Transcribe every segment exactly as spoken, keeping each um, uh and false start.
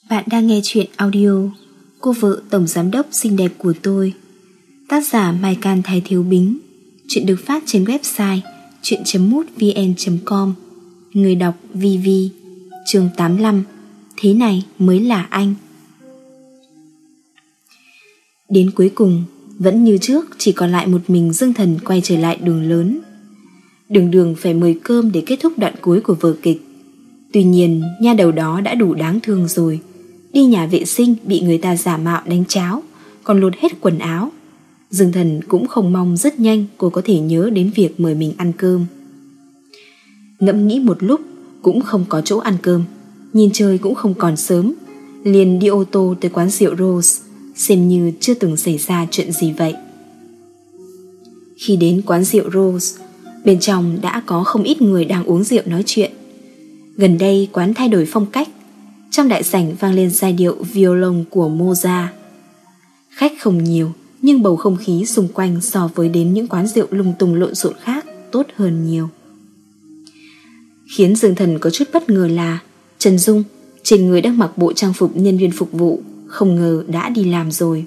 Bạn đang nghe chuyện audio Cô vợ tổng giám đốc xinh đẹp của tôi. Tác giả Mai Can Thái Thiếu Bính. Chuyện được phát trên website chuyện chấm mútvn chấm com. Người đọc vê vê. Chương tám mươi lăm. Thế này mới là anh. Đến cuối cùng, vẫn như trước, chỉ còn lại một mình Dương Thần quay trở lại đường lớn. Đường đường phải mời cơm để kết thúc đoạn cuối của vở kịch. Tuy nhiên, nha đầu đó đã đủ đáng thương rồi. Đi nhà vệ sinh bị người ta giả mạo đánh cháo, còn lột hết quần áo. Dương Thần cũng không mong rất nhanh cô có thể nhớ đến việc mời mình ăn cơm. Ngẫm nghĩ một lúc cũng không có chỗ ăn cơm, nhìn trời cũng không còn sớm, liền đi ô tô tới quán rượu Rose, xem như chưa từng xảy ra chuyện gì vậy. Khi đến quán rượu Rose, bên trong đã có không ít người đang uống rượu nói chuyện. Gần đây quán thay đổi phong cách, trong đại sảnh vang lên giai điệu violon của Mozart. Khách không nhiều, nhưng bầu không khí xung quanh so với đến những quán rượu lung tung lộn xộn khác tốt hơn nhiều. Khiến Dương Thần có chút bất ngờ là Trần Dung, trên người đang mặc bộ trang phục nhân viên phục vụ, không ngờ đã đi làm rồi.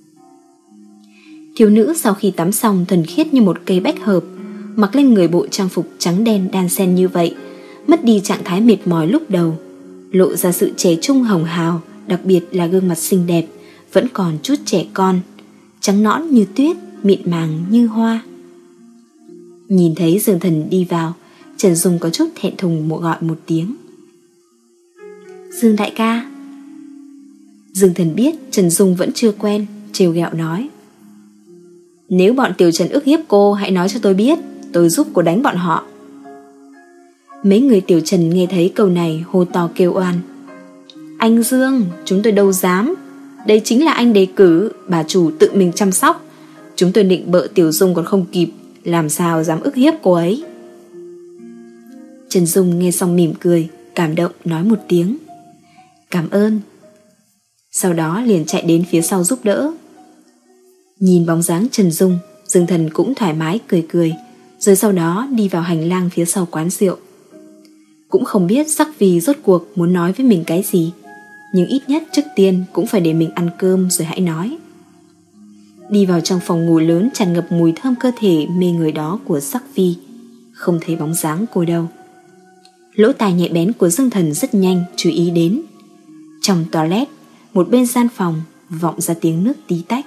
Thiếu nữ sau khi tắm xong thuần khiết như một cây bách hợp, mặc lên người bộ trang phục trắng đen đan xen như vậy, mất đi trạng thái mệt mỏi lúc đầu, lộ ra sự trẻ trung hồng hào, đặc biệt là gương mặt xinh đẹp, vẫn còn chút trẻ con, trắng nõn như tuyết, mịn màng như hoa. Nhìn thấy Dương Thần đi vào, Trần Dung có chút thẹn thùng một gọi một tiếng. Dương đại ca. Dương Thần biết Trần Dung vẫn chưa quen, trêu ghẹo nói: Nếu bọn Tiểu Trần ức hiếp cô, hãy nói cho tôi biết, tôi giúp cô đánh bọn họ. Mấy người Tiểu Trần nghe thấy câu này hô to kêu oan: Anh Dương, chúng tôi đâu dám, đây chính là anh đề cử, bà chủ tự mình chăm sóc, chúng tôi định bợ Tiểu Dung còn không kịp, làm sao dám ức hiếp cô ấy. Trần Dung nghe xong mỉm cười, cảm động nói một tiếng: Cảm ơn. Sau đó liền chạy đến phía sau giúp đỡ. Nhìn bóng dáng Trần Dung, Dương Thần cũng thoải mái cười cười, rồi sau đó đi vào hành lang phía sau quán rượu. Cũng không biết Sắc Vi rốt cuộc muốn nói với mình cái gì, nhưng ít nhất trước tiên cũng phải để mình ăn cơm rồi hãy nói. Đi vào trong phòng ngủ lớn tràn ngập mùi thơm cơ thể mê người đó của Sắc Vi, không thấy bóng dáng cô đâu. Lỗ tai nhạy bén của Dương Thần rất nhanh chú ý đến. Trong toilet, một bên gian phòng vọng ra tiếng nước tí tách.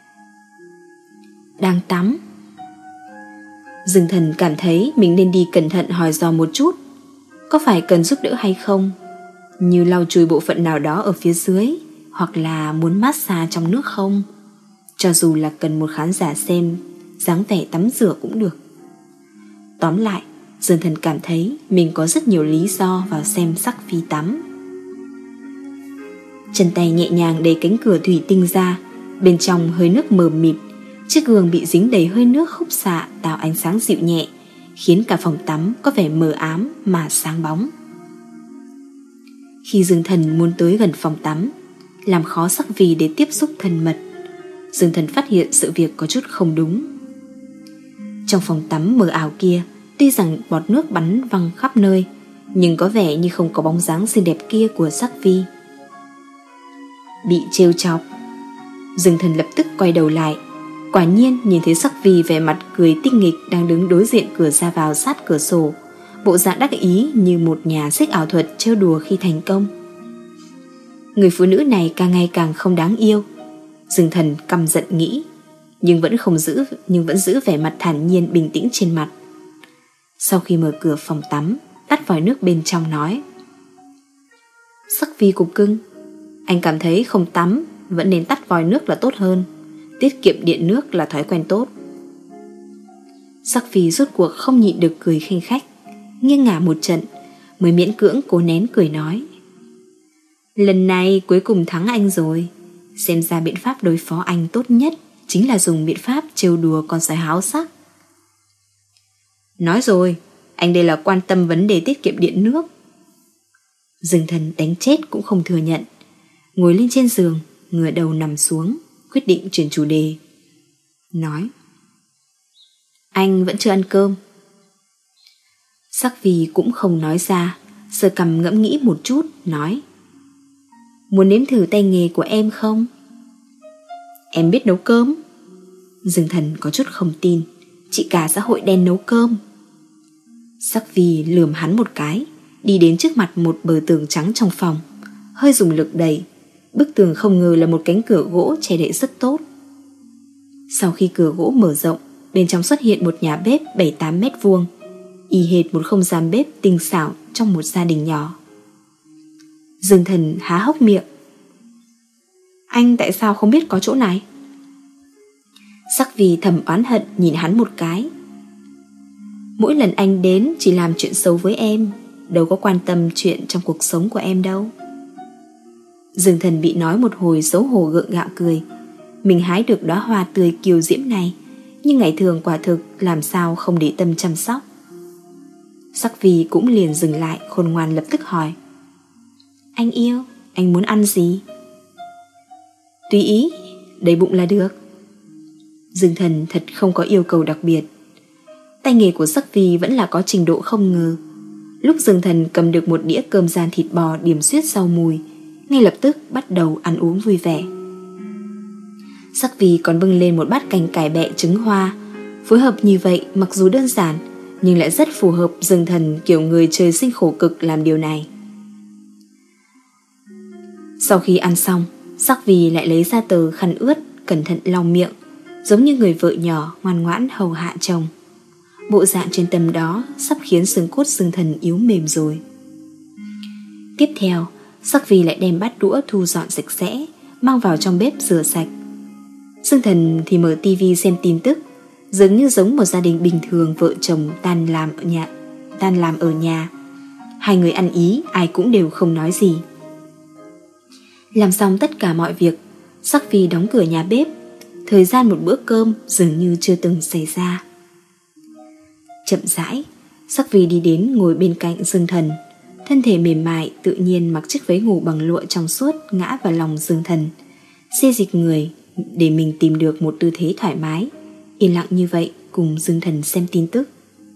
Đang tắm. Dương Thần cảm thấy mình nên đi cẩn thận hỏi dò một chút, có phải cần giúp đỡ hay không, như lau chùi bộ phận nào đó ở phía dưới, hoặc là muốn massage trong nước không. Cho dù là cần một khán giả xem dáng vẻ tắm rửa cũng được. Tóm lại, Dương Thần cảm thấy mình có rất nhiều lý do vào xem Sắc Vi tắm. Chân tay nhẹ nhàng đẩy cánh cửa thủy tinh ra, bên trong hơi nước mờ mịt, chiếc gương bị dính đầy hơi nước khúc xạ tạo ánh sáng dịu nhẹ, khiến cả phòng tắm có vẻ mờ ám mà sáng bóng. Khi Dương Thần muốn tới gần phòng tắm, làm khó Sắc Vi để tiếp xúc thân mật, Dương Thần phát hiện sự việc có chút không đúng. Trong phòng tắm mờ ảo kia, tuy rằng bọt nước bắn văng khắp nơi, nhưng có vẻ như không có bóng dáng xinh đẹp kia của Sắc Vi. Bị trêu chọc, Dương Thần lập tức quay đầu lại, quả nhiên nhìn thấy Sắc Vi vẻ mặt cười tinh nghịch đang đứng đối diện cửa ra vào sát cửa sổ, bộ dạng đắc ý như một nhà xích ảo thuật trêu đùa khi thành công. Người phụ nữ này càng ngày càng không đáng yêu, Dương Thần căm giận nghĩ, nhưng vẫn không giữ nhưng vẫn giữ vẻ mặt thản nhiên bình tĩnh trên mặt. Sau khi mở cửa phòng tắm, tắt vòi nước bên trong nói: Sắc Vi cục cưng, anh cảm thấy không tắm vẫn nên tắt vòi nước là tốt hơn, tiết kiệm điện nước là thói quen tốt. Sắc Vi rốt cuộc không nhịn được cười khinh khách, nghiêng ngả một trận mới miễn cưỡng cố nén cười nói: Lần này cuối cùng thắng anh rồi, xem ra biện pháp đối phó anh tốt nhất chính là dùng biện pháp trêu đùa con sói háo sắc. Nói rồi, anh đây là quan tâm vấn đề tiết kiệm điện nước. Dương Thần đánh chết cũng không thừa nhận, ngồi lên trên giường, ngửa đầu nằm xuống, quyết định chuyển chủ đề. Nói: Anh vẫn chưa ăn cơm. Sắc Vi cũng không nói ra, sờ cằm ngẫm nghĩ một chút, nói: Muốn nếm thử tay nghề của em không? Em biết nấu cơm? Dương Thần có chút không tin. Chị cả xã hội đen nấu cơm. Sắc Vi lườm hắn một cái, đi đến trước mặt một bờ tường trắng trong phòng, hơi dùng lực đẩy. Bức tường không ngờ là một cánh cửa gỗ che đậy rất tốt. Sau khi cửa gỗ mở rộng, bên trong xuất hiện một nhà bếp bảy tám mét vuông, y hệt một không gian bếp tinh xảo trong một gia đình nhỏ. Dương Thần há hốc miệng. Anh tại sao không biết có chỗ này? Sắc Vi thầm oán hận nhìn hắn một cái. Mỗi lần anh đến chỉ làm chuyện xấu với em, đâu có quan tâm chuyện trong cuộc sống của em đâu. Dương Thần bị nói một hồi xấu hổ gượng gạo cười. Mình hái được đóa hoa tươi kiều diễm này, nhưng ngày thường quả thực làm sao không để tâm chăm sóc. Sắc Vi cũng liền dừng lại, khôn ngoan lập tức hỏi. Anh yêu, anh muốn ăn gì? Tùy ý, đầy bụng là được. Dương Thần thật không có yêu cầu đặc biệt. Tay nghề của Sắc Vi vẫn là có trình độ không ngờ. Lúc Dương Thần cầm được một đĩa cơm rán thịt bò điểm xuyết rau mùi, ngay lập tức bắt đầu ăn uống vui vẻ. Sắc Vi còn bưng lên một bát canh cải bẹ trứng hoa. Phối hợp như vậy mặc dù đơn giản, nhưng lại rất phù hợp Dương Thần kiểu người trời sinh khổ cực làm điều này. Sau khi ăn xong, Sắc Vi lại lấy ra tờ khăn ướt, cẩn thận lau miệng, giống như người vợ nhỏ ngoan ngoãn hầu hạ chồng. Bộ dạng trên tâm đó sắp khiến xương cốt Dương Thần yếu mềm rồi. Tiếp theo, Sắc Vi lại đem bát đũa thu dọn sạch sẽ, mang vào trong bếp rửa sạch. Dương Thần thì mở tivi xem tin tức, dường như giống một gia đình bình thường vợ chồng tan làm ở nhà. Tan làm ở nhà. Hai người ăn ý, ai cũng đều không nói gì. Làm xong tất cả mọi việc, Sắc Vi đóng cửa nhà bếp. Thời gian một bữa cơm dường như chưa từng xảy ra. Chậm rãi, Sắc Vi đi đến ngồi bên cạnh Dương Thần. Thân thể mềm mại tự nhiên mặc chiếc váy ngủ bằng lụa trong suốt ngã vào lòng Dương Thần, xê dịch người để mình tìm được một tư thế thoải mái, yên lặng như vậy cùng Dương Thần xem tin tức.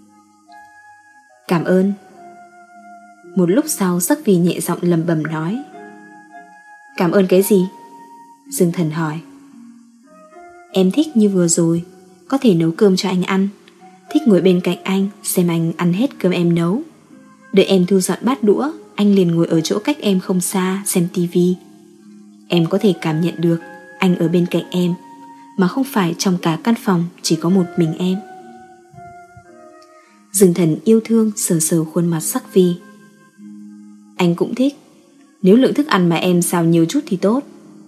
Cảm ơn. Một lúc sau Sắc Vi nhẹ giọng lẩm bẩm nói. Cảm ơn cái gì? Dương Thần hỏi. Em thích như vừa rồi, có thể nấu cơm cho anh ăn, thích ngồi bên cạnh anh xem anh ăn hết cơm em nấu. Đợi em thu dọn bát đũa, anh liền ngồi ở chỗ cách em không xa xem tivi. Em có thể cảm nhận được anh ở bên cạnh em, mà không phải trong cả căn phòng chỉ có một mình em. Dương Thần yêu thương sờ sờ khuôn mặt Sắc Vi. Anh cũng thích, nếu lượng thức ăn mà em xào nhiều chút thì tốt.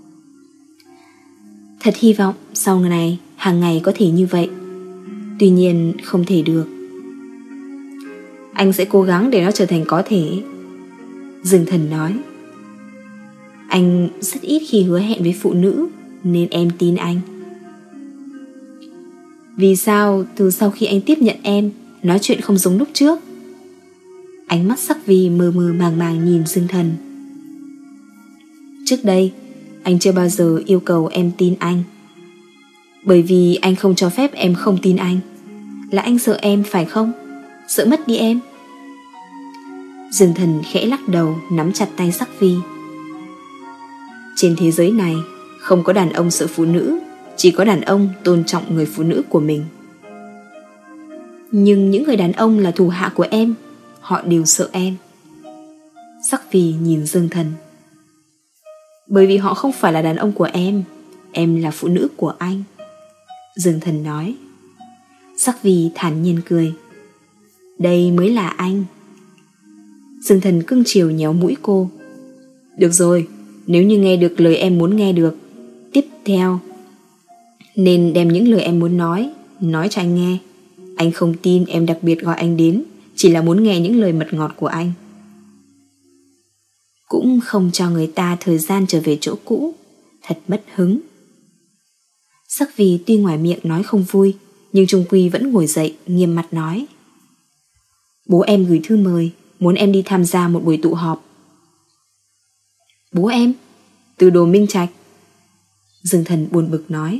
Thật hy vọng sau này hàng ngày có thể như vậy. Tuy nhiên không thể được. Anh sẽ cố gắng để nó trở thành có thể. Dương Thần nói. Anh rất ít khi hứa hẹn với phụ nữ, nên em tin anh. Vì sao từ sau khi anh tiếp nhận em, nói chuyện không giống lúc trước? Ánh mắt Sắc Vi mơ mơ màng màng nhìn Dương Thần. Trước đây anh chưa bao giờ yêu cầu em tin anh, bởi vì anh không cho phép em không tin anh. Là anh sợ em phải không? Sợ mất đi em? Dương Thần khẽ lắc đầu, nắm chặt tay Sắc Vi. Trên thế giới này không có đàn ông sợ phụ nữ, chỉ có đàn ông tôn trọng người phụ nữ của mình. Nhưng những người đàn ông là thủ hạ của em, họ đều sợ em. Sắc Vi nhìn Dương Thần. Bởi vì họ không phải là đàn ông của em, em là phụ nữ của anh. Dương Thần nói. Sắc Vi thản nhiên cười. Đây mới là anh. Dương Thần cưng chiều nhéo mũi cô. Được rồi, nếu như nghe được lời em muốn nghe được, tiếp theo nên đem những lời em muốn nói nói cho anh nghe. Anh không tin em đặc biệt gọi anh đến chỉ là muốn nghe những lời mật ngọt của anh. Cũng không cho người ta thời gian trở về chỗ cũ, thật mất hứng. Sắc Vi tuy ngoài miệng nói không vui, nhưng chung quy vẫn ngồi dậy nghiêm mặt nói. Bố em gửi thư mời, muốn em đi tham gia một buổi tụ họp. Bố em? Từ Đồ Minh Trạch. Dương Thần buồn bực nói.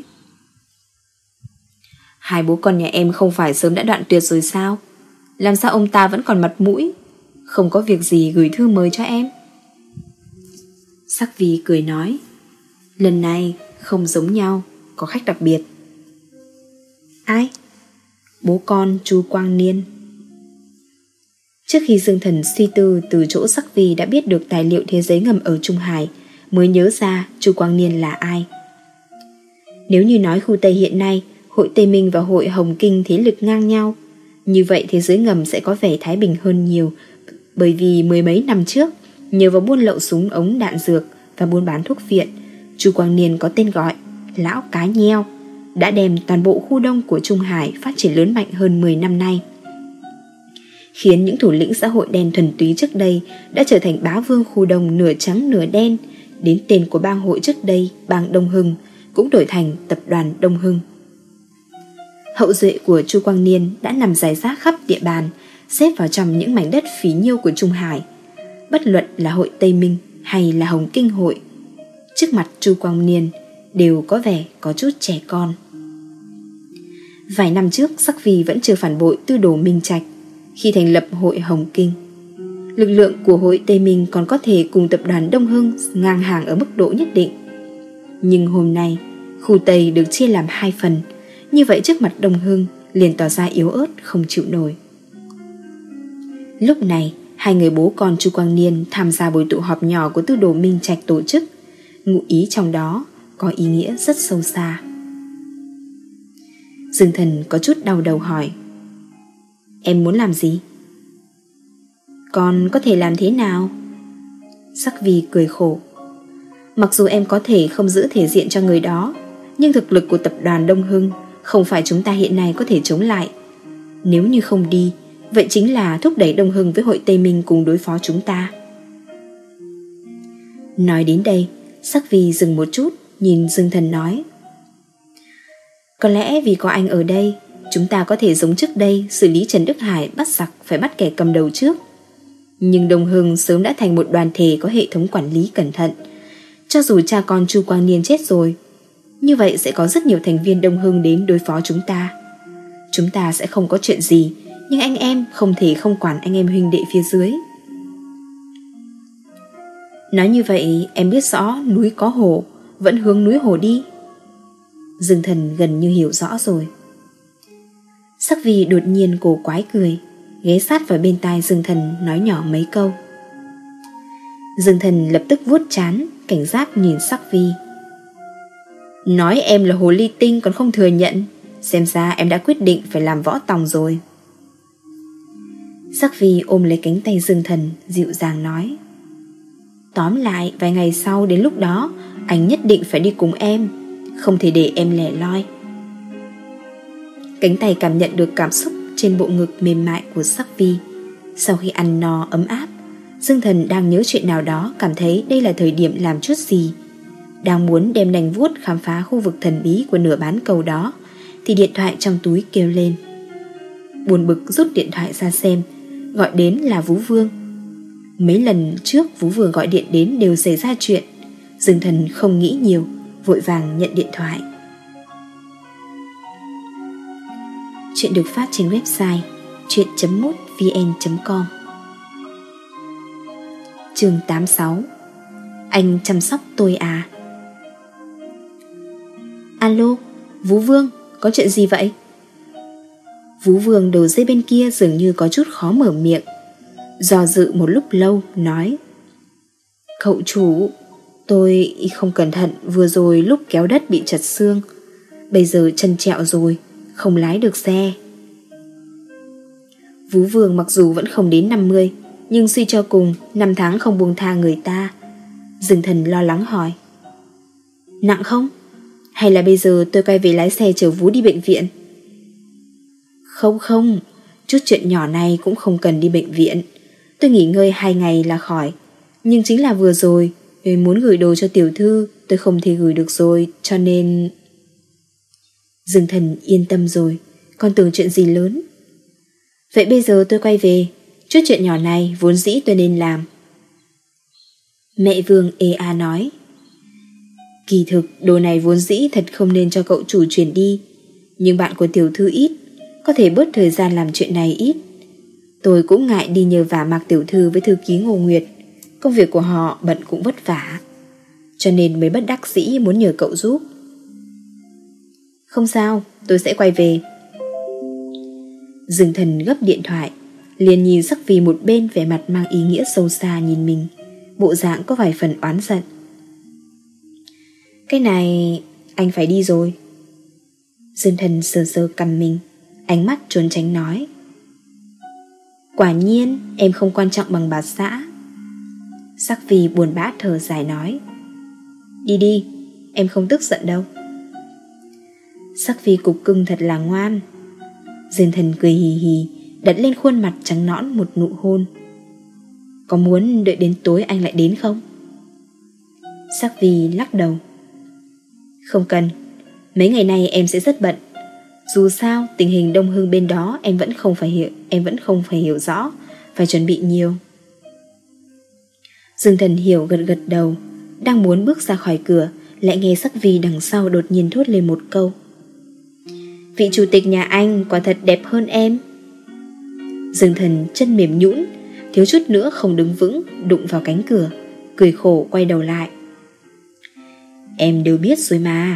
Hai bố con nhà em không phải sớm đã đoạn tuyệt rồi sao? Làm sao ông ta vẫn còn mặt mũi, không có việc gì gửi thư mời cho em? Sắc Vi cười nói, lần này không giống nhau, có khách đặc biệt. Ai? Bố con Chu Quang Niên. Trước khi Dương Thần suy tư, từ chỗ Sắc Vi đã biết được tài liệu thế giới ngầm ở Trung Hải, mới nhớ ra Chu Quang Niên là ai. Nếu như nói khu Tây hiện nay, hội Tây Minh và hội Hồng Kinh thế lực ngang nhau, như vậy thế giới ngầm sẽ có vẻ thái bình hơn nhiều, bởi vì mười mấy năm trước, nhờ vào buôn lậu súng ống đạn dược và buôn bán thuốc viện, Chu Quang Niên có tên gọi Lão Cá Nheo, đã đem toàn bộ khu đông của Trung Hải phát triển lớn mạnh hơn mười năm nay, khiến những thủ lĩnh xã hội đen thuần túy trước đây đã trở thành bá vương khu đông nửa trắng nửa đen. Đến tên của bang hội trước đây, bang Đông Hưng, cũng đổi thành tập đoàn Đông Hưng. Hậu duệ của Chu Quang Niên đã nằm rải rác khắp địa bàn, xếp vào trong những mảnh đất phí nhiêu của Trung Hải. Bất luận là hội Tây Minh hay là Hồng Kinh hội, trước mặt Chu Quang Niên đều có vẻ có chút trẻ con. Vài năm trước, Sắc Vi vẫn chưa phản bội tư đồ Minh Trạch khi thành lập hội Hồng Kinh. Lực lượng của hội Tây Minh còn có thể cùng tập đoàn Đông Hưng ngang hàng ở mức độ nhất định. Nhưng hôm nay, khu Tây được chia làm hai phần, như vậy trước mặt Đông Hưng liền tỏ ra yếu ớt không chịu nổi. Lúc này, hai người bố con Chu Quang Niên tham gia buổi tụ họp nhỏ của tư đồ Minh Trạch tổ chức, ngụ ý trong đó có ý nghĩa rất sâu xa. Dương Thần có chút đau đầu hỏi, em muốn làm gì? Con có thể làm thế nào? Sắc Vi cười khổ, mặc dù em có thể không giữ thể diện cho người đó, nhưng thực lực của tập đoàn Đông Hưng không phải chúng ta hiện nay có thể chống lại. Nếu như không đi, vậy chính là thúc đẩy Đông Hưng với hội Tây Minh cùng đối phó chúng ta. Nói đến đây, Sắc Vi dừng một chút, nhìn Dương Thần nói, có lẽ vì có anh ở đây, chúng ta có thể giống trước đây xử lý Trần Đức Hải bắt giặc phải bắt kẻ cầm đầu trước. Nhưng Đông Hưng sớm đã thành một đoàn thể có hệ thống quản lý cẩn thận. Cho dù cha con Chu Quang Niên chết rồi, như vậy sẽ có rất nhiều thành viên Đông Hưng đến đối phó chúng ta. Chúng ta sẽ không có chuyện gì, nhưng anh em không thể không quản anh em huynh đệ phía dưới. Nói như vậy em biết rõ núi có hổ, vẫn hướng núi hổ đi. Dương Thần gần như hiểu rõ rồi. Sắc Vi đột nhiên cổ quái cười, ghé sát vào bên tai Dương Thần nói nhỏ mấy câu. Dương Thần lập tức vuốt trán, cảnh giác nhìn Sắc Vi. Nói em là hồ ly tinh còn không thừa nhận, xem ra em đã quyết định phải làm võ tòng rồi. Sắc Vi ôm lấy cánh tay Dương Thần, dịu dàng nói, tóm lại vài ngày sau, đến lúc đó anh nhất định phải đi cùng em, không thể để em lẻ loi. Cánh tay cảm nhận được cảm xúc trên bộ ngực mềm mại của Sắc Vi. Sau khi ăn no ấm áp, Dương Thần đang nhớ chuyện nào đó, cảm thấy đây là thời điểm làm chút gì. Đang muốn đem nành vuốt khám phá khu vực thần bí của nửa bán cầu đó, thì điện thoại trong túi kêu lên. Buồn bực rút điện thoại ra xem, gọi đến là Vũ Vương. Mấy lần trước Vũ Vương gọi điện đến đều xảy ra chuyện. Dương Thần không nghĩ nhiều, vội vàng nhận điện thoại. Chuyện được phát trên website chuyện chấm mútvn chấm com. Chương tám mươi sáu. Anh chăm sóc tôi à? Alo, Vũ Vương, có chuyện gì vậy? Vũ Vương đầu dây bên kia dường như có chút khó mở miệng, do dự một lúc lâu nói, cậu chủ, tôi không cẩn thận vừa rồi lúc kéo đất bị trật xương, bây giờ chân trẹo rồi, không lái được xe. Vũ Vương mặc dù vẫn không đến năm mươi, nhưng suy cho cùng năm tháng không buông tha người ta. Dương Thần lo lắng hỏi, nặng không? Hay là bây giờ tôi quay về lái xe chở Vũ đi bệnh viện? Không không, chút chuyện nhỏ này cũng không cần đi bệnh viện. Tôi nghỉ ngơi hai ngày là khỏi. Nhưng chính là vừa rồi tôi muốn gửi đồ cho tiểu thư, tôi không thể gửi được rồi, cho nên... Dương Thần yên tâm rồi, còn tưởng chuyện gì lớn. Vậy bây giờ tôi quay về, chút chuyện nhỏ này vốn dĩ tôi nên làm. Mẹ Vương ê a nói, kỳ thực đồ này vốn dĩ thật không nên cho cậu chủ chuyển đi, nhưng bạn của tiểu thư ít, có thể bớt thời gian làm chuyện này ít. Tôi cũng ngại đi nhờ vả Mạc tiểu thư với thư ký Ngô Nguyệt, công việc của họ bận cũng vất vả. cho nên mới bất đắc dĩ muốn nhờ cậu giúp. Không sao, tôi sẽ quay về. Dương Thần gấp điện thoại, liền nhìn Sắc Vì một bên vẻ mặt mang ý nghĩa sâu xa nhìn mình, bộ dạng có vài phần oán giận. Cái này anh phải đi rồi. Dương Thần sờ sờ cằm mình, ánh mắt trốn tránh nói. Quả nhiên em không quan trọng bằng bà xã. Sắc Vì buồn bã thở dài nói. Đi đi, em không tức giận đâu. Sắc Vi cục cưng thật là ngoan. Dương Thần cười hì hì, đặt lên khuôn mặt trắng nõn một nụ hôn. Có muốn đợi đến tối anh lại đến không? Sắc Vi lắc đầu. Không cần, mấy ngày nay em sẽ rất bận. Dù sao tình hình Đông Hưng bên đó em vẫn không phải hiểu, em vẫn không phải hiểu rõ, phải chuẩn bị nhiều. Dương Thần hiểu gật gật đầu, đang muốn bước ra khỏi cửa, lại nghe Sắc Vi đằng sau đột nhiên thốt lên một câu. Vị chủ tịch nhà anh quả thật đẹp hơn em. Dương Thần chân mềm nhũn, thiếu chút nữa không đứng vững, đụng vào cánh cửa, cười khổ quay đầu lại. Em đều biết rồi mà.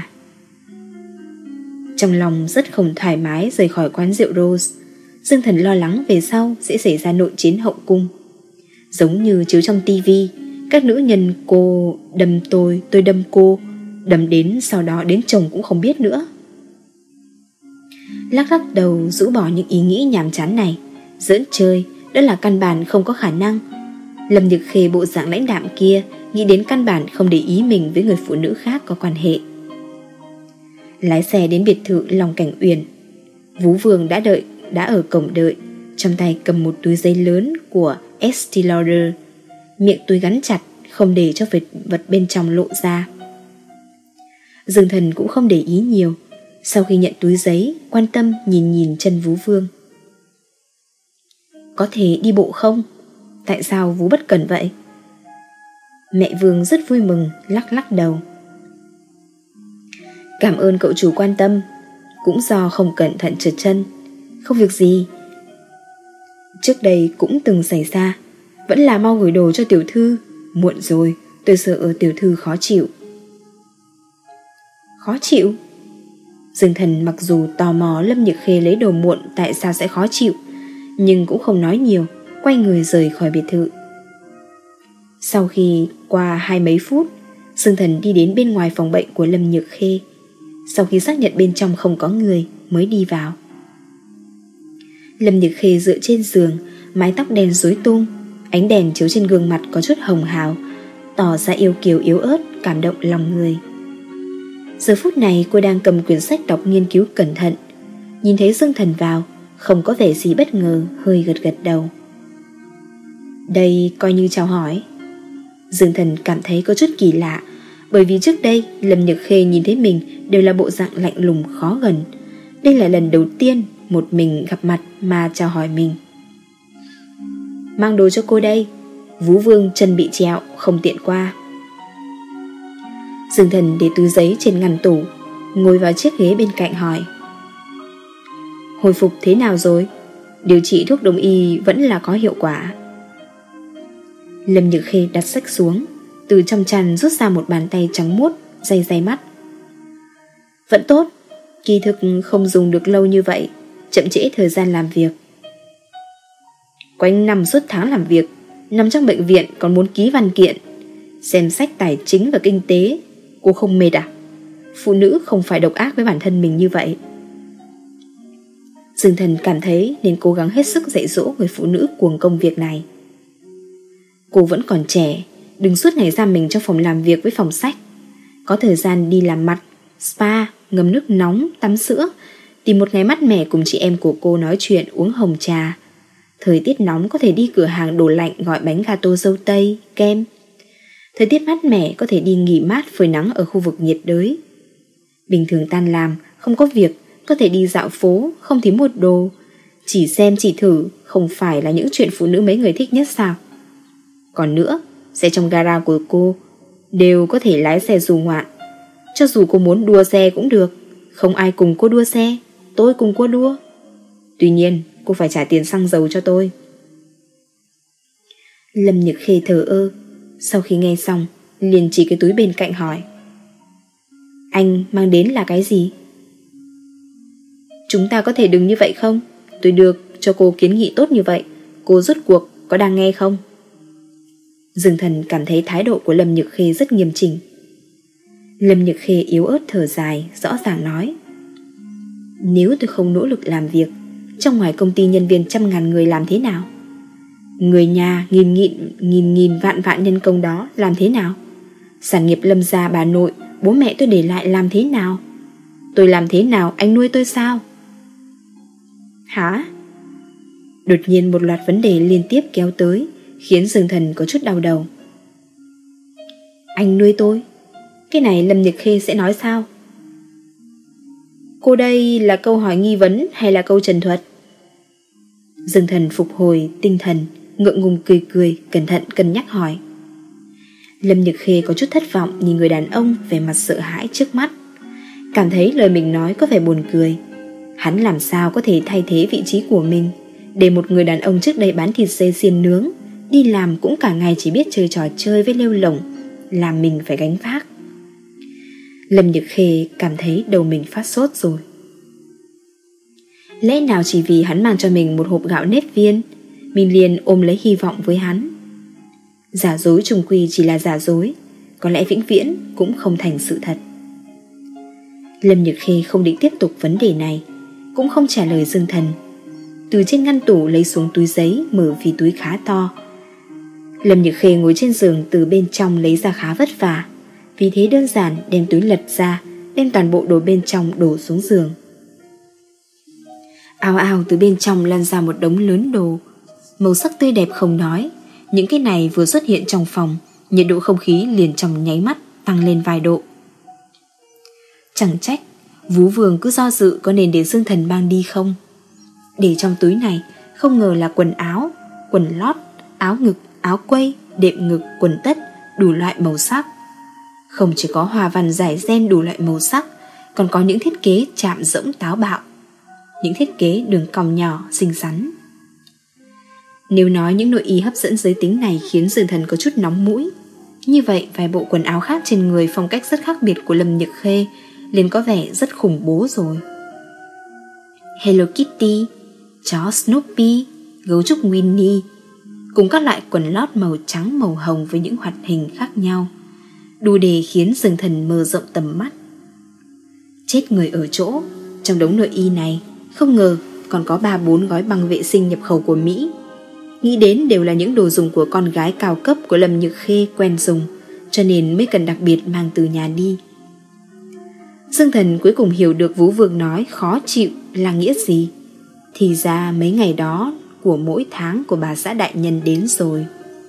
Trong lòng rất không thoải mái rời khỏi quán rượu Rose, Dương Thần lo lắng về sau sẽ xảy ra nội chiến hậu cung. Giống như chiếu trong tivi, các nữ nhân cô đâm tôi, tôi đâm cô, đâm đến sau đó đến chồng cũng không biết nữa. Lắc lắc đầu rũ bỏ những ý nghĩ nhàm chán này. Giỡn chơi, đó là căn bản không có khả năng. Lâm Nhược Khê bộ dạng lãnh đạm kia nghĩ đến căn bản không để ý mình với người phụ nữ khác có quan hệ. Lái xe đến biệt thự Long Cảnh Uyển. Vú Vương đã đợi, đã ở cổng đợi, trong tay cầm một túi giấy lớn của Estée Lauder, miệng túi gắn chặt, không để cho vật, vật bên trong lộ ra. Dương Thần cũng không để ý nhiều. Sau khi nhận túi giấy, quan tâm nhìn nhìn chân Vú Vương. Có thể đi bộ không? Tại sao Vú bất cẩn vậy? Mẹ Vương rất vui mừng, lắc lắc đầu. Cảm ơn cậu chủ quan tâm, cũng do không cẩn thận trượt chân. Không việc gì. Trước đây cũng từng xảy ra, vẫn là mau gửi đồ cho tiểu thư. Muộn rồi, tôi sợ tiểu thư khó chịu. Khó chịu? Dương Thần mặc dù tò mò Lâm Nhược Khê lấy đồ muộn tại sao sẽ khó chịu, nhưng cũng không nói nhiều, quay người rời khỏi biệt thự. Sau khi qua hai mấy phút, Dương Thần đi đến bên ngoài phòng bệnh của Lâm Nhược Khê. Sau khi xác nhận bên trong không có người mới đi vào. Lâm Nhược Khê dựa trên giường, mái tóc đen rối tung, ánh đèn chiếu trên gương mặt có chút hồng hào, tỏ ra yêu kiều yếu ớt, cảm động lòng người. Giờ phút này cô đang cầm quyển sách đọc nghiên cứu cẩn thận, nhìn thấy Dương Thần vào, không có vẻ gì bất ngờ, hơi gật gật đầu. Đây coi như chào hỏi. Dương Thần cảm thấy có chút kỳ lạ, bởi vì trước đây Lâm Nhược Khê nhìn thấy mình đều là bộ dạng lạnh lùng khó gần. Đây là lần đầu tiên một mình gặp mặt mà chào hỏi mình. Mang đồ cho cô đây. Vú Vương chân bị trẹo, không tiện qua. Dương Thần để túi giấy trên ngăn tủ, ngồi vào chiếc ghế bên cạnh hỏi. Hồi phục thế nào rồi? Điều trị thuốc đông y vẫn là có hiệu quả. Lâm Nhược Khê đặt sách xuống, từ trong chăn rút ra một bàn tay trắng muốt, day day mắt. Vẫn tốt, kỳ thực không dùng được lâu như vậy, chậm trễ thời gian làm việc. Quanh năm suốt tháng làm việc, nằm trong bệnh viện còn muốn ký văn kiện, xem sách tài chính và kinh tế, cô không mệt à? Phụ nữ không phải độc ác với bản thân mình như vậy. Dương Thần cảm thấy nên cố gắng hết sức dạy dỗ người phụ nữ cuồng công việc này. Cô vẫn còn trẻ, đừng suốt ngày giam mình trong phòng làm việc với phòng sách. Có thời gian đi làm mặt, spa, ngâm nước nóng, tắm sữa, tìm một ngày mát mẻ cùng chị em của cô nói chuyện, uống hồng trà. Thời tiết nóng có thể đi cửa hàng đồ lạnh gọi bánh gato dâu tây, kem. Thời tiết mát mẻ có thể đi nghỉ mát phơi nắng ở khu vực nhiệt đới. Bình thường tan làm, không có việc, có thể đi dạo phố, không thì mua đồ. Chỉ xem chỉ thử không phải là những chuyện phụ nữ mấy người thích nhất sao? Còn nữa, xe trong gara của cô đều có thể lái xe dù ngoạn. Cho dù cô muốn đua xe cũng được, không ai cùng cô đua xe, tôi cùng cô đua. Tuy nhiên, cô phải trả tiền xăng dầu cho tôi. Lâm Nhược Khê thờ ơ. Sau khi nghe xong, liền chỉ cái túi bên cạnh hỏi: Anh mang đến là cái gì? Chúng ta có thể đừng như vậy không? Tôi được cho cô kiến nghị tốt như vậy, cô rốt cuộc có đang nghe không? Dương Thần cảm thấy thái độ của Lâm Nhược Khê rất nghiêm chỉnh. Lâm Nhược Khê yếu ớt thở dài, rõ ràng nói: Nếu tôi không nỗ lực làm việc, trong ngoài công ty nhân viên trăm ngàn người làm thế nào? Người nhà nghìn nghìn nghìn nghìn vạn vạn nhân công đó làm thế nào? Sản nghiệp Lâm gia bà nội, bố mẹ tôi để lại làm thế nào? Tôi làm thế nào, anh nuôi tôi sao? Hả? Đột nhiên một loạt vấn đề liên tiếp kéo tới, khiến Dương Thần có chút đau đầu. Anh nuôi tôi? Cái này Lâm Nhược Khê sẽ nói sao? Cô đây là câu hỏi nghi vấn hay là câu trần thuật? Dương Thần phục hồi tinh thần, ngượng ngùng cười cười, cẩn thận cân nhắc hỏi. Lâm Nhược Khê có chút thất vọng nhìn người đàn ông về mặt sợ hãi trước mắt, cảm thấy lời mình nói có vẻ buồn cười. Hắn làm sao có thể thay thế vị trí của mình, để một người đàn ông trước đây bán thịt dê xiên nướng, đi làm cũng cả ngày chỉ biết chơi trò chơi với lêu lổng, làm mình phải gánh vác. Lâm Nhược Khê cảm thấy đầu mình phát sốt rồi. Lẽ nào chỉ vì hắn mang cho mình một hộp gạo nếp viên, mình liền ôm lấy hy vọng với hắn? Giả dối trùng quy chỉ là giả dối, có lẽ vĩnh viễn cũng không thành sự thật. Lâm Nhược Khê không định tiếp tục vấn đề này, cũng không trả lời Dương Thần. Từ trên ngăn tủ lấy xuống túi giấy, mở vì túi khá to. Lâm Nhược Khê ngồi trên giường, từ bên trong lấy ra khá vất vả, vì thế đơn giản đem túi lật ra, đem toàn bộ đồ bên trong đổ xuống giường. Ào ào từ bên trong lăn ra một đống lớn đồ, màu sắc tươi đẹp không nói. Những cái này vừa xuất hiện trong phòng, nhiệt độ không khí liền trong nháy mắt tăng lên vài độ. Chẳng trách Vú Vương cứ do dự có nên để Dương Thần mang đi không. Để trong túi này không ngờ là quần áo, quần lót, áo ngực, áo quây, đệm ngực, quần tất, đủ loại màu sắc. Không chỉ có hoa văn rải ren đủ loại màu sắc, còn có những thiết kế chạm rỗng táo bạo, những thiết kế đường cong nhỏ xinh xắn. Nếu nói những nội y hấp dẫn giới tính này khiến Dương Thần có chút nóng mũi, như vậy vài bộ quần áo khác trên người phong cách rất khác biệt của Lâm Nhược Khê liền có vẻ rất khủng bố rồi. Hello Kitty, chó Snoopy, gấu trúc Winnie, cùng các loại quần lót màu trắng màu hồng với những hoạt hình khác nhau, đủ để khiến Dương Thần mở rộng tầm mắt. Chết người ở chỗ, trong đống nội y này không ngờ còn có ba bốn gói băng vệ sinh nhập khẩu của Mỹ. Nghĩ đến đều là những đồ dùng của con gái cao cấp của Lâm Nhược Khê quen dùng, cho nên mới cần đặc biệt mang từ nhà đi. Dương Thần cuối cùng hiểu được Vú Vương nói khó chịu là nghĩa gì. Thì ra mấy ngày đó của mỗi tháng của bà xã đại nhân đến rồi.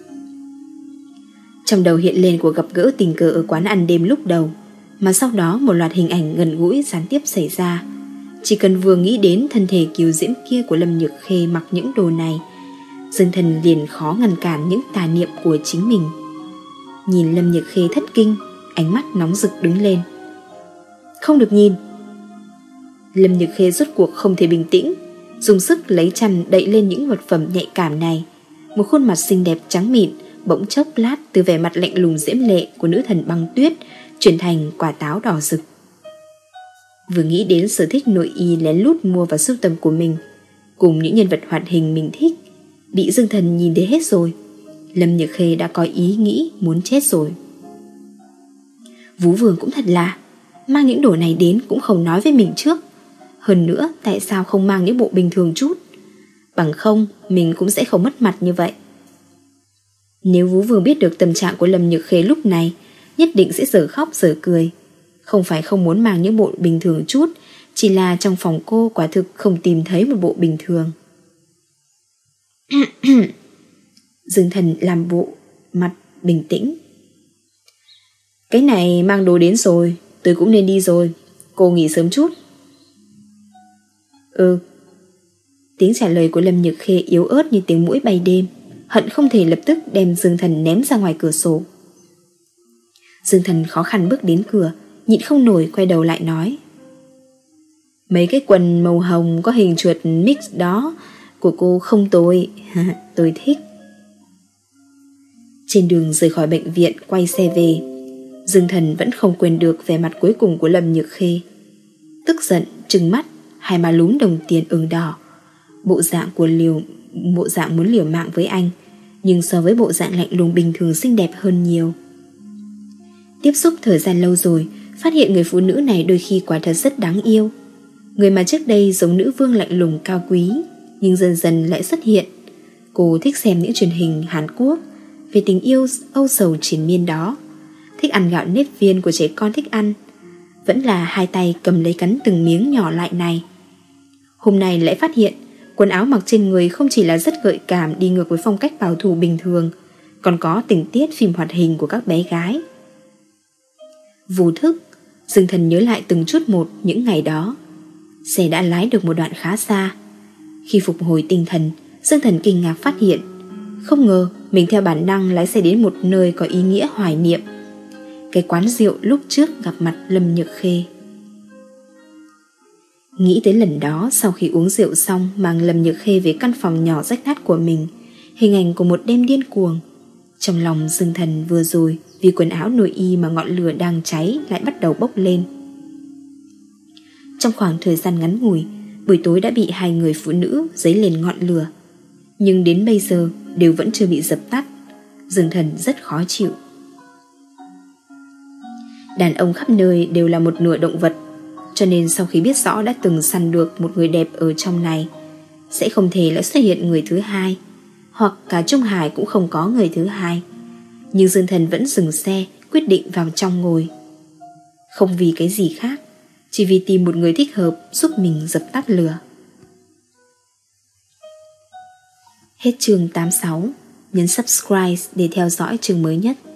Trong đầu hiện lên cuộc gặp gỡ tình cờ ở quán ăn đêm lúc đầu, mà sau đó một loạt hình ảnh gần gũi gián tiếp xảy ra. Chỉ cần vừa nghĩ đến thân thể kiều diễm kia của Lâm Nhược Khê mặc những đồ này, Dương Thần liền khó ngăn cản những tà niệm của chính mình. Nhìn Lâm Nhược Khê thất kinh, ánh mắt nóng rực đứng lên. Không được nhìn. Lâm Nhược Khê rốt cuộc không thể bình tĩnh, dùng sức lấy chăn đậy lên những vật phẩm nhạy cảm này. Một khuôn mặt xinh đẹp trắng mịn bỗng chốc lát từ vẻ mặt lạnh lùng diễm lệ của nữ thần băng tuyết chuyển thành quả táo đỏ rực. Vừa nghĩ đến sở thích nội y lén lút mua vào sưu tầm của mình, cùng những nhân vật hoạt hình mình thích, bị Dương Thần nhìn thấy hết rồi, Lâm Nhược Khê đã có ý nghĩ muốn chết rồi. Vú Vương cũng thật là, mang những đồ này đến cũng không nói với mình trước. Hơn nữa tại sao không mang những bộ bình thường chút, bằng không mình cũng sẽ không mất mặt như vậy. Nếu Vú Vương biết được tâm trạng của Lâm Nhược Khê lúc này, nhất định sẽ dở khóc dở cười. Không phải không muốn mang những bộ bình thường chút, chỉ là trong phòng cô quả thực không tìm thấy một bộ bình thường. Dương Thần làm bộ mặt bình tĩnh. Cái này mang đồ đến rồi, tôi cũng nên đi rồi, cô nghỉ sớm chút. Ừ. Tiếng trả lời của Lâm Nhược Khê yếu ớt như tiếng muỗi bay đêm, hận không thể lập tức đem Dương Thần ném ra ngoài cửa sổ. Dương Thần khó khăn bước đến cửa, nhịn không nổi quay đầu lại nói: Mấy cái quần màu hồng có hình chuột mix đó của cô không tồi, tôi thích. Trên đường rời khỏi bệnh viện quay xe về, Dương Thần vẫn không quên được vẻ mặt cuối cùng của Lâm Nhược Khê. Tức giận, trừng mắt, hai má lúm đồng tiền ửng đỏ. Bộ dạng của liều Bộ dạng muốn liều mạng với anh, nhưng so với bộ dạng lạnh lùng bình thường xinh đẹp hơn nhiều. Tiếp xúc thời gian lâu rồi, phát hiện người phụ nữ này đôi khi quả thật rất đáng yêu. Người mà trước đây giống nữ vương lạnh lùng cao quý, nhưng dần dần lại xuất hiện. Cô thích xem những truyền hình Hàn Quốc về tình yêu âu sầu triền miên đó, thích ăn gạo nếp viên của trẻ con thích ăn, vẫn là hai tay cầm lấy cắn từng miếng nhỏ lại này. Hôm nay lại phát hiện quần áo mặc trên người không chỉ là rất gợi cảm, đi ngược với phong cách bảo thủ bình thường, còn có tình tiết phim hoạt hình của các bé gái. Vô thức, Dương Thần nhớ lại từng chút một những ngày đó. Xe đã lái được một đoạn khá xa. Khi phục hồi tinh thần, Dương Thần kinh ngạc phát hiện, không ngờ mình theo bản năng lái xe đến một nơi có ý nghĩa hoài niệm, cái quán rượu lúc trước gặp mặt Lâm Nhược Khê. Nghĩ tới lần đó, sau khi uống rượu xong mang Lâm Nhược Khê về căn phòng nhỏ rách nát của mình, hình ảnh của một đêm điên cuồng. Trong lòng Dương Thần vừa rồi vì quần áo nội y mà ngọn lửa đang cháy lại bắt đầu bốc lên. Trong khoảng thời gian ngắn ngủi, buổi tối đã bị hai người phụ nữ dấy lên ngọn lửa, nhưng đến bây giờ đều vẫn chưa bị dập tắt. Dương Thần rất khó chịu. Đàn ông khắp nơi đều là một nửa động vật, cho nên sau khi biết rõ đã từng săn được một người đẹp ở trong này, sẽ không thể lại xuất hiện người thứ hai, hoặc cả Trung Hải cũng không có người thứ hai. Nhưng Dương Thần vẫn dừng xe, quyết định vào trong ngồi. Không vì cái gì khác, chỉ vì tìm một người thích hợp giúp mình dập tắt lửa. Hết chương tám mươi sáu. Nhấn subscribe để theo dõi chương mới nhất.